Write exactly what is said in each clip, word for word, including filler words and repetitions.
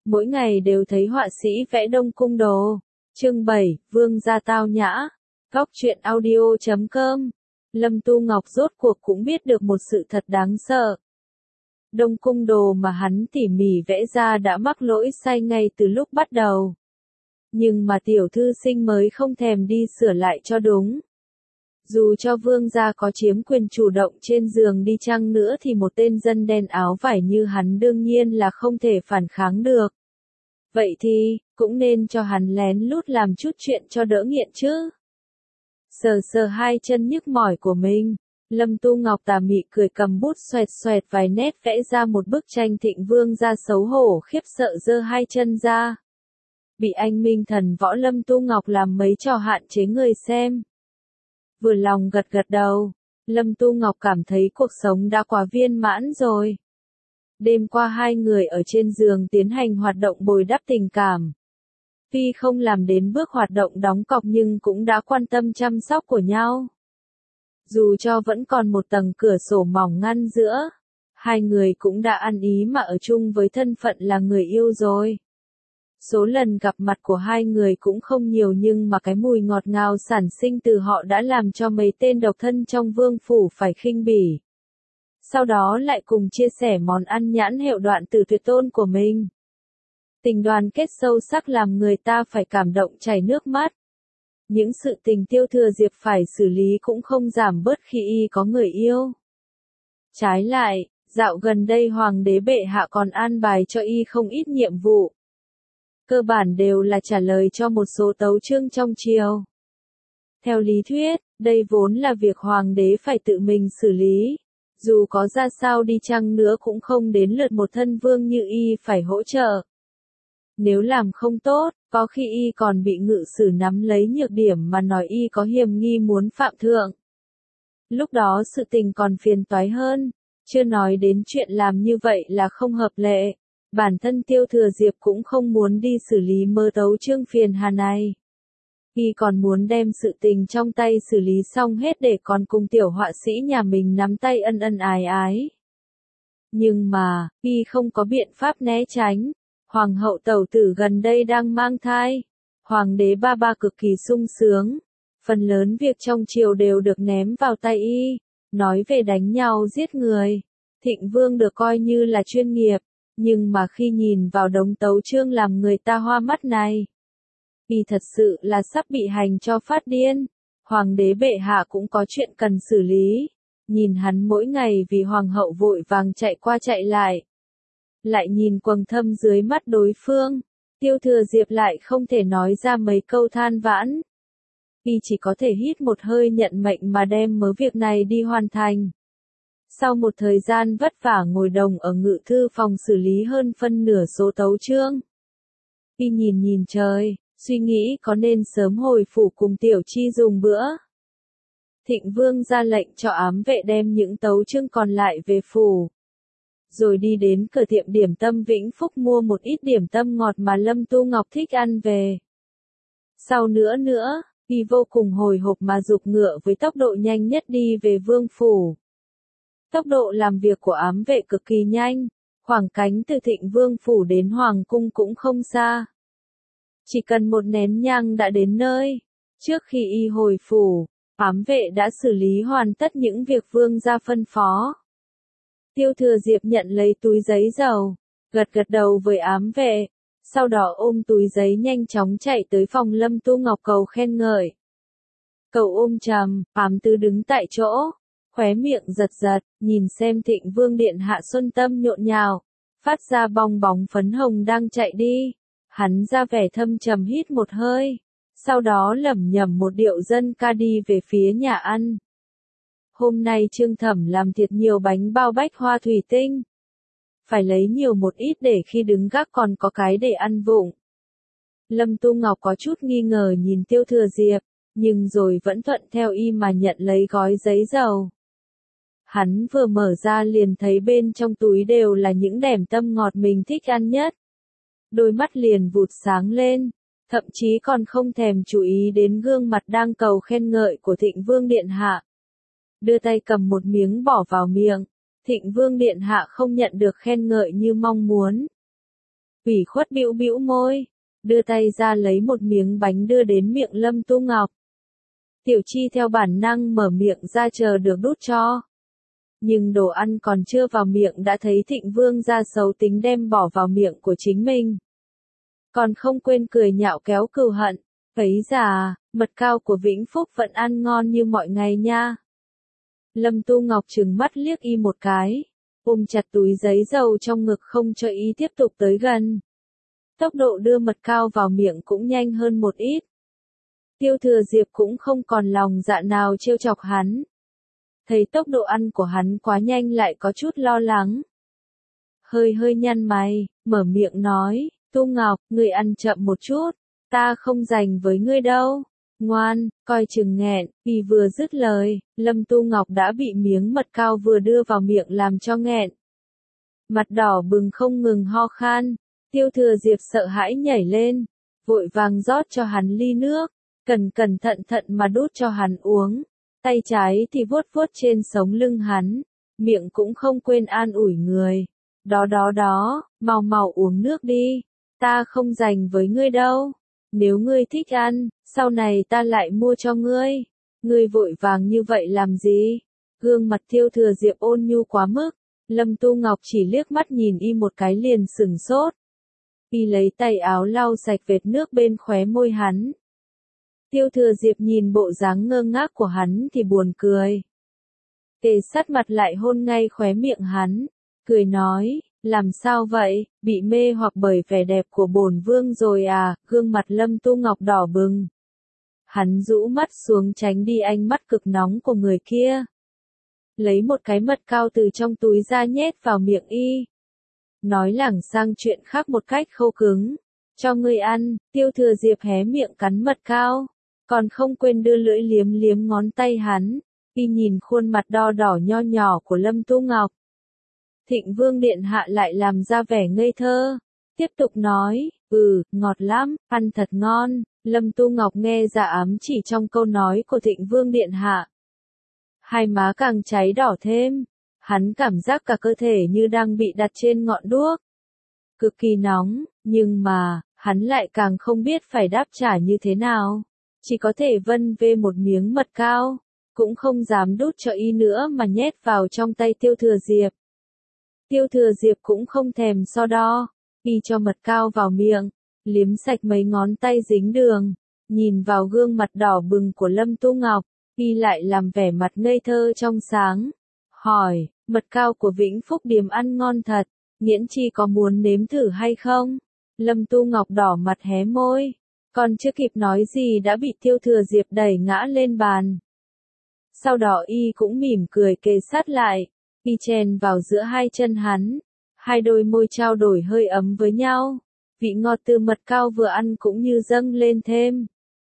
Mỗi ngày đều thấy họa sĩ vẽ Đông Cung đồ. Chương bảy, Vương gia tao nhã. Góc truyện audio chấm com. Lâm Tu Ngọc rốt cuộc cũng biết được một sự thật đáng sợ. Đông Cung đồ mà hắn tỉ mỉ vẽ ra đã mắc lỗi sai ngay từ lúc bắt đầu. Nhưng mà tiểu thư sinh mới không thèm đi sửa lại cho đúng. Dù cho vương gia có chiếm quyền chủ động trên giường đi chăng nữa thì một tên dân đen áo vải như hắn đương nhiên là không thể phản kháng được. Vậy thì, cũng nên cho hắn lén lút làm chút chuyện cho đỡ nghiện chứ. Sờ sờ hai chân nhức mỏi của mình, Lâm Tu Ngọc tà mị cười cầm bút xoẹt xoẹt vài nét vẽ ra một bức tranh thịnh vương gia xấu hổ khiếp sợ giơ hai chân ra. Bị anh minh thần võ Lâm Tu Ngọc làm mấy trò hạn chế người xem. Vừa lòng gật gật đầu, Lâm Tu Ngọc cảm thấy cuộc sống đã quá viên mãn rồi. Đêm qua hai người ở trên giường tiến hành hoạt động bồi đắp tình cảm. Tuy không làm đến bước hoạt động đóng cọc nhưng cũng đã quan tâm chăm sóc của nhau. Dù cho vẫn còn một tầng cửa sổ mỏng ngăn giữa, hai người cũng đã ăn ý mà ở chung với thân phận là người yêu rồi. Số lần gặp mặt của hai người cũng không nhiều nhưng mà cái mùi ngọt ngào sản sinh từ họ đã làm cho mấy tên độc thân trong vương phủ phải khinh bỉ. Sau đó lại cùng chia sẻ món ăn nhãn hiệu đoạn từ tuyệt tôn của mình. Tình đoàn kết sâu sắc làm người ta phải cảm động chảy nước mắt. Những sự tình Tiêu Thừa Diệp phải xử lý cũng không giảm bớt khi y có người yêu. Trái lại, dạo gần đây hoàng đế bệ hạ còn an bài cho y không ít nhiệm vụ. Cơ bản đều là trả lời cho một số tấu chương trong triều. Theo lý thuyết, đây vốn là việc hoàng đế phải tự mình xử lý. Dù có ra sao đi chăng nữa cũng không đến lượt một thân vương như y phải hỗ trợ. Nếu làm không tốt, có khi y còn bị ngự sử nắm lấy nhược điểm mà nói y có hiềm nghi muốn phạm thượng. Lúc đó sự tình còn phiền toái hơn, chưa nói đến chuyện làm như vậy là không hợp lệ. Bản thân Tiêu Thừa Diệp cũng không muốn đi xử lý mơ tấu chương phiền hà này. Y còn muốn đem sự tình trong tay xử lý xong hết để còn cùng tiểu họa sĩ nhà mình nắm tay ân ân ái ái. Nhưng mà, Y không có biện pháp né tránh. Hoàng hậu tẩu tử gần đây đang mang thai. Hoàng đế ba ba cực kỳ sung sướng. Phần lớn việc trong triều đều được ném vào tay Y. Nói về đánh nhau giết người, Thịnh Vương được coi như là chuyên nghiệp. Nhưng mà khi nhìn vào đống tấu chương làm người ta hoa mắt này, Y thật sự là sắp bị hành cho phát điên. Hoàng đế bệ hạ cũng có chuyện cần xử lý. Nhìn hắn mỗi ngày vì hoàng hậu vội vàng chạy qua chạy lại. Lại nhìn quầng thâm dưới mắt đối phương. Tiêu Thừa Diệp lại không thể nói ra mấy câu than vãn. Y chỉ có thể hít một hơi nhận mệnh mà đem mớ việc này đi hoàn thành. Sau một thời gian vất vả ngồi đồng ở ngự thư phòng xử lý hơn phân nửa số tấu chương. Y nhìn nhìn trời, suy nghĩ có nên sớm hồi phủ cùng Tiểu Chi dùng bữa. Thịnh Vương ra lệnh cho ám vệ đem những tấu chương còn lại về phủ. Rồi đi đến cửa tiệm điểm tâm Vĩnh Phúc mua một ít điểm tâm ngọt mà Lâm Tu Ngọc thích ăn về. Sau nữa nữa, Y vô cùng hồi hộp mà giục ngựa với tốc độ nhanh nhất đi về vương phủ. Tốc độ làm việc của ám vệ cực kỳ nhanh, khoảng cánh từ Thịnh Vương phủ đến Hoàng cung cũng không xa. Chỉ cần một nén nhang đã đến nơi. Trước khi Y hồi phủ, ám vệ đã xử lý hoàn tất những việc vương gia phân phó. Tiêu Thừa Diệp nhận lấy túi giấy dầu, gật gật đầu với ám vệ, sau đó ôm túi giấy nhanh chóng chạy tới phòng Lâm Tu Ngọc cầu khen ngợi. Cậu ôm trầm, ám tư đứng tại chỗ, khóe miệng giật giật, nhìn xem Thịnh Vương điện hạ xuân tâm nhộn nhào, phát ra bong bóng phấn hồng đang chạy đi. Hắn ra vẻ thâm trầm hít một hơi, sau đó lẩm nhẩm một điệu dân ca đi về phía nhà ăn. Hôm nay Trương Thẩm làm thiệt nhiều bánh bao bách hoa thủy tinh. Phải lấy nhiều một ít để khi đứng gác còn có cái để ăn vụng. Lâm Tu Ngọc có chút nghi ngờ nhìn Tiêu Thừa Diệp, nhưng rồi vẫn thuận theo Y mà nhận lấy gói giấy dầu. Hắn vừa mở ra liền thấy bên trong túi đều là những đẻm tâm ngọt mình thích ăn nhất. Đôi mắt liền vụt sáng lên, thậm chí còn không thèm chú ý đến gương mặt đang cầu khen ngợi của Thịnh Vương điện hạ. Đưa tay cầm một miếng bỏ vào miệng. Thịnh Vương điện hạ không nhận được khen ngợi như mong muốn. ủy khuất bĩu bĩu môi, đưa tay ra lấy một miếng bánh đưa đến miệng Lâm Tu Ngọc. Tiểu Chi theo bản năng mở miệng ra chờ được đút cho. Nhưng đồ ăn còn chưa vào miệng đã thấy Thịnh Vương gia xấu tính đem bỏ vào miệng của chính mình. Còn không quên cười nhạo kéo cừu hận, ấy già, mật cao của Vĩnh Phúc vẫn ăn ngon như mọi ngày nha. Lâm Tu Ngọc trừng mắt liếc y một cái, ôm chặt túi giấy dầu trong ngực không cho y tiếp tục tới gần. Tốc độ đưa mật cao vào miệng cũng nhanh hơn một ít. Tiêu Thừa Diệp cũng không còn lòng dạ nào trêu chọc hắn. Thấy tốc độ ăn của hắn quá nhanh lại có chút lo lắng. Hơi hơi nhăn mày, mở miệng nói, Tu Ngọc, ngươi ăn chậm một chút, ta không dành với ngươi đâu. Ngoan, coi chừng nghẹn, vì vừa dứt lời, Lâm Tu Ngọc đã bị miếng mật cao vừa đưa vào miệng làm cho nghẹn. Mặt đỏ bừng không ngừng ho khan, Tiêu Thừa Diệp sợ hãi nhảy lên, vội vàng rót cho hắn ly nước, cẩn cẩn thận thận mà đút cho hắn uống, tay trái thì vuốt vuốt trên sống lưng hắn, miệng cũng không quên an ủi người. Đó đó đó, mau mau uống nước đi, ta không dành với ngươi đâu. Nếu ngươi thích ăn, sau này ta lại mua cho ngươi. Ngươi vội vàng như vậy làm gì? Gương mặt Tiêu Thừa Diệp ôn nhu quá mức, Lâm Tu Ngọc chỉ liếc mắt nhìn y một cái liền sừng sốt. Y lấy tay áo lau sạch vệt nước bên khóe môi hắn. Tiêu Thừa Diệp nhìn bộ dáng ngơ ngác của hắn thì buồn cười. Kề sát mặt lại hôn ngay khóe miệng hắn, cười nói, làm sao vậy, bị mê hoặc bởi vẻ đẹp của bổn vương rồi à, gương mặt Lâm Tu Ngọc đỏ bừng. Hắn rũ mắt xuống tránh đi ánh mắt cực nóng của người kia. Lấy một cái mật cao từ trong túi ra nhét vào miệng y. Nói lảng sang chuyện khác một cách khô cứng. Cho ngươi ăn, Tiêu Thừa Diệp hé miệng cắn mật cao. Còn không quên đưa lưỡi liếm liếm ngón tay hắn. Y nhìn khuôn mặt đo đỏ nho nhỏ của Lâm Tu Ngọc. Thịnh Vương điện hạ lại làm ra vẻ ngây thơ. Tiếp tục nói, ừ, ngọt lắm, ăn thật ngon. Lâm Tu Ngọc nghe ra ám chỉ trong câu nói của Thịnh Vương điện hạ. Hai má càng cháy đỏ thêm. Hắn cảm giác cả cơ thể như đang bị đặt trên ngọn đuốc. Cực kỳ nóng, nhưng mà, hắn lại càng không biết phải đáp trả như thế nào. Chỉ có thể vân vê một miếng mật cao, cũng không dám đút cho y nữa mà nhét vào trong tay Tiêu Thừa Diệp. Tiêu Thừa Diệp cũng không thèm so đo, y cho mật cao vào miệng, liếm sạch mấy ngón tay dính đường, nhìn vào gương mặt đỏ bừng của Lâm Tu Ngọc, y lại làm vẻ mặt ngây thơ trong sáng. Hỏi, mật cao của Vĩnh Phúc Điềm ăn ngon thật, Nghiễn Chi có muốn nếm thử hay không? Lâm Tu Ngọc đỏ mặt hé môi, còn chưa kịp nói gì đã bị Tiêu Thừa Diệp đẩy ngã lên bàn. Sau đó y cũng mỉm cười kề sát lại, y chèn vào giữa hai chân hắn, hai đôi môi trao đổi hơi ấm với nhau, vị ngọt từ mật cao vừa ăn cũng như dâng lên thêm.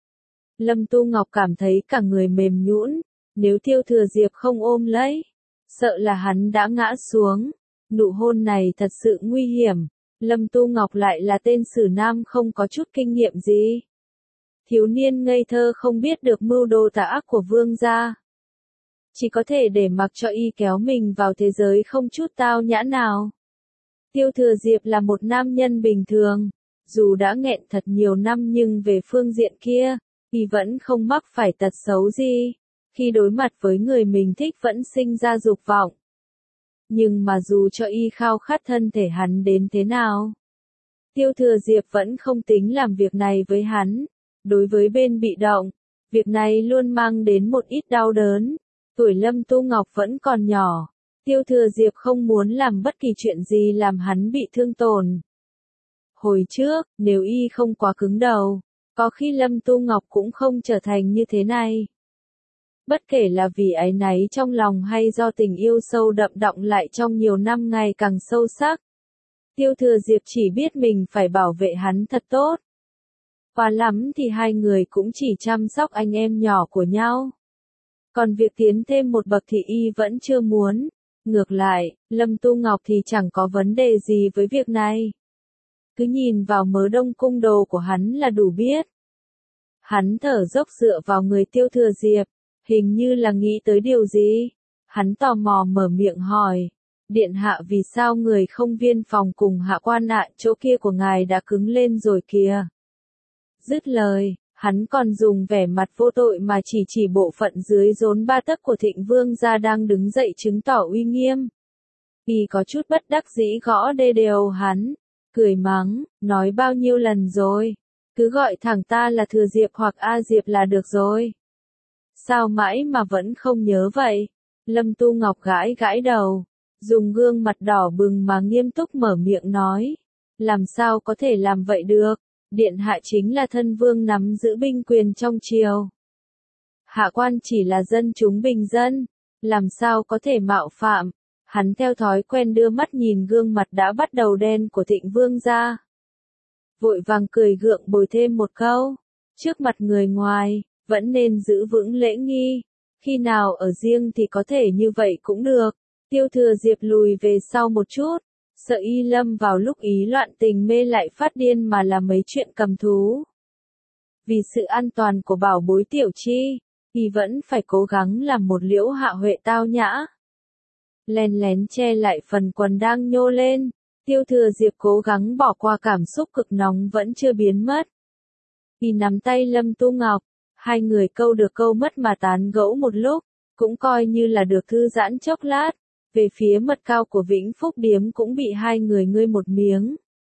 Lâm Tu Ngọc cảm thấy cả người mềm nhũn, nếu Tiêu Thừa Diệp không ôm lấy, sợ là hắn đã ngã xuống. Nụ hôn này thật sự nguy hiểm. Lâm Tu Ngọc lại là tên sử nam không có chút kinh nghiệm gì. Thiếu niên ngây thơ không biết được mưu đồ tà ác của vương gia. Chỉ có thể để mặc cho y kéo mình vào thế giới không chút tao nhã nào. Tiêu Thừa Diệp là một nam nhân bình thường. Dù đã nghẹn thật nhiều năm nhưng về phương diện kia, y vẫn không mắc phải tật xấu gì. Khi đối mặt với người mình thích vẫn sinh ra dục vọng. Nhưng mà dù cho y khao khát thân thể hắn đến thế nào, Tiêu Thừa Diệp vẫn không tính làm việc này với hắn. Đối với bên bị động, việc này luôn mang đến một ít đau đớn. Tuổi Lâm Tu Ngọc vẫn còn nhỏ, Tiêu Thừa Diệp không muốn làm bất kỳ chuyện gì làm hắn bị thương tổn. Hồi trước, nếu y không quá cứng đầu, có khi Lâm Tu Ngọc cũng không trở thành như thế này. Bất kể là vì áy náy trong lòng hay do tình yêu sâu đậm đọng lại trong nhiều năm ngày càng sâu sắc. Tiêu Thừa Diệp chỉ biết mình phải bảo vệ hắn thật tốt. Và lắm thì hai người cũng chỉ chăm sóc anh em nhỏ của nhau. Còn việc tiến thêm một bậc thì y vẫn chưa muốn. Ngược lại, Lâm Tu Ngọc thì chẳng có vấn đề gì với việc này. Cứ nhìn vào mớ đông cung đồ của hắn là đủ biết. Hắn thở dốc dựa vào người Tiêu Thừa Diệp, hình như là nghĩ tới điều gì. Hắn tò mò mở miệng hỏi, Điện hạ vì sao người không viên phòng cùng hạ quan ạ, chỗ kia của ngài đã cứng lên rồi kìa. Dứt lời, hắn còn dùng vẻ mặt vô tội mà chỉ chỉ bộ phận dưới rốn ba tấc của Thịnh Vương gia đang đứng dậy chứng tỏ uy nghiêm. Y có chút bất đắc dĩ gõ đê đều hắn, cười mắng, nói bao nhiêu lần rồi, cứ gọi thẳng ta là Thừa Diệp hoặc A Diệp là được rồi. Sao mãi mà vẫn không nhớ vậy? Lâm Tu Ngọc gãi gãi đầu, dùng gương mặt đỏ bừng mà nghiêm túc mở miệng nói, làm sao có thể làm vậy được, điện hạ chính là thân vương nắm giữ binh quyền trong triều. Hạ quan chỉ là dân chúng bình dân, làm sao có thể mạo phạm. Hắn theo thói quen đưa mắt nhìn gương mặt đã bắt đầu đen của Thịnh Vương gia. Vội vàng cười gượng bồi thêm một câu, trước mặt người ngoài, vẫn nên giữ vững lễ nghi, khi nào ở riêng thì có thể như vậy cũng được. Tiêu Thừa Diệp lùi về sau một chút, sợ y lâm vào lúc ý loạn tình mê lại phát điên mà làm mấy chuyện cầm thú. Vì sự an toàn của bảo bối Tiểu Chi, y vẫn phải cố gắng làm một Liễu Hạ Huệ tao nhã. Lén lén che lại phần quần đang nhô lên, Tiêu Thừa Diệp cố gắng bỏ qua cảm xúc cực nóng vẫn chưa biến mất. Y nắm tay Lâm Tu Ngọc, hai người câu được câu mất mà tán gẫu một lúc, cũng coi như là được thư giãn chốc lát. Về phía mật cao của Vĩnh Phúc Điếm cũng bị hai người ngươi một miếng,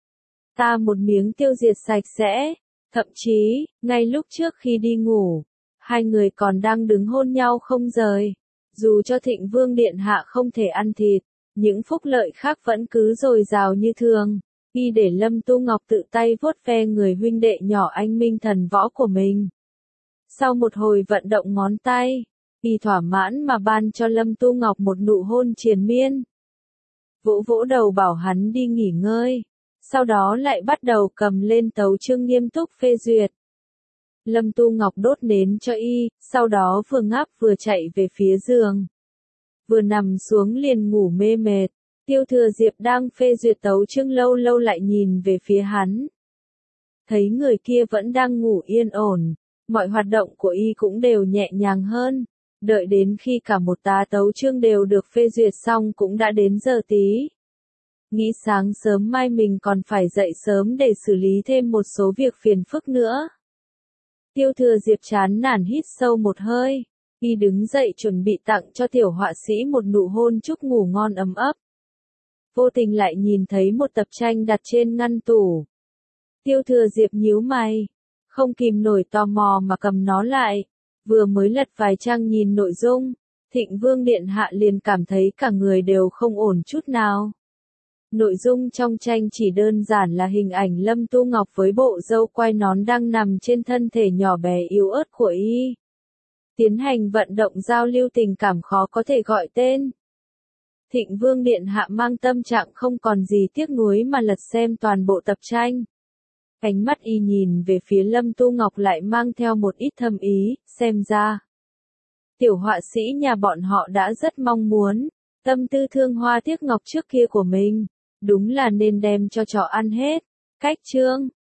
ta một miếng tiêu diệt sạch sẽ. Thậm chí, ngay lúc trước khi đi ngủ, hai người còn đang đứng hôn nhau không rời. Dù cho Thịnh Vương điện hạ không thể ăn thịt, những phúc lợi khác vẫn cứ dồi dào như thường. Y để Lâm Tu Ngọc tự tay vuốt ve người huynh đệ nhỏ anh minh thần võ của mình. Sau một hồi vận động ngón tay, Y thỏa mãn mà ban cho Lâm Tu Ngọc một nụ hôn triền miên. Vỗ vỗ đầu bảo hắn đi nghỉ ngơi, sau đó lại bắt đầu cầm lên tấu chương nghiêm túc phê duyệt. Lâm Tu Ngọc đốt nến cho Y, sau đó vừa ngáp vừa chạy về phía giường. Vừa nằm xuống liền ngủ mê mệt, Tiêu Thừa Diệp đang phê duyệt tấu chương lâu lâu lại nhìn về phía hắn. Thấy người kia vẫn đang ngủ yên ổn, mọi hoạt động của Y cũng đều nhẹ nhàng hơn. Đợi đến khi cả một tá tấu chương đều được phê duyệt xong cũng đã đến giờ tí. Nghĩ sáng sớm mai mình còn phải dậy sớm để xử lý thêm một số việc phiền phức nữa. Tiêu Thừa Diệp chán nản hít sâu một hơi, Y đứng dậy chuẩn bị tặng cho tiểu họa sĩ một nụ hôn chúc ngủ ngon ấm ấp. Vô tình lại nhìn thấy một tập tranh đặt trên ngăn tủ. Tiêu Thừa Diệp nhíu mày, không kìm nổi tò mò mà cầm nó lại. Vừa mới lật vài trang nhìn nội dung, Thịnh Vương điện hạ liền cảm thấy cả người đều không ổn chút nào. Nội dung trong tranh chỉ đơn giản là hình ảnh Lâm Tu Ngọc với bộ râu quai nón đang nằm trên thân thể nhỏ bé yếu ớt của Y. Tiến hành vận động giao lưu tình cảm khó có thể gọi tên. Thịnh Vương điện hạ mang tâm trạng không còn gì tiếc nuối mà lật xem toàn bộ tập tranh. Ánh mắt Y nhìn về phía Lâm Tu Ngọc lại mang theo một ít thâm ý, xem ra. Tiểu họa sĩ nhà bọn họ đã rất mong muốn, tâm tư thương hoa tiếc ngọc trước kia của mình, đúng là nên đem cho chó ăn hết. Cách chương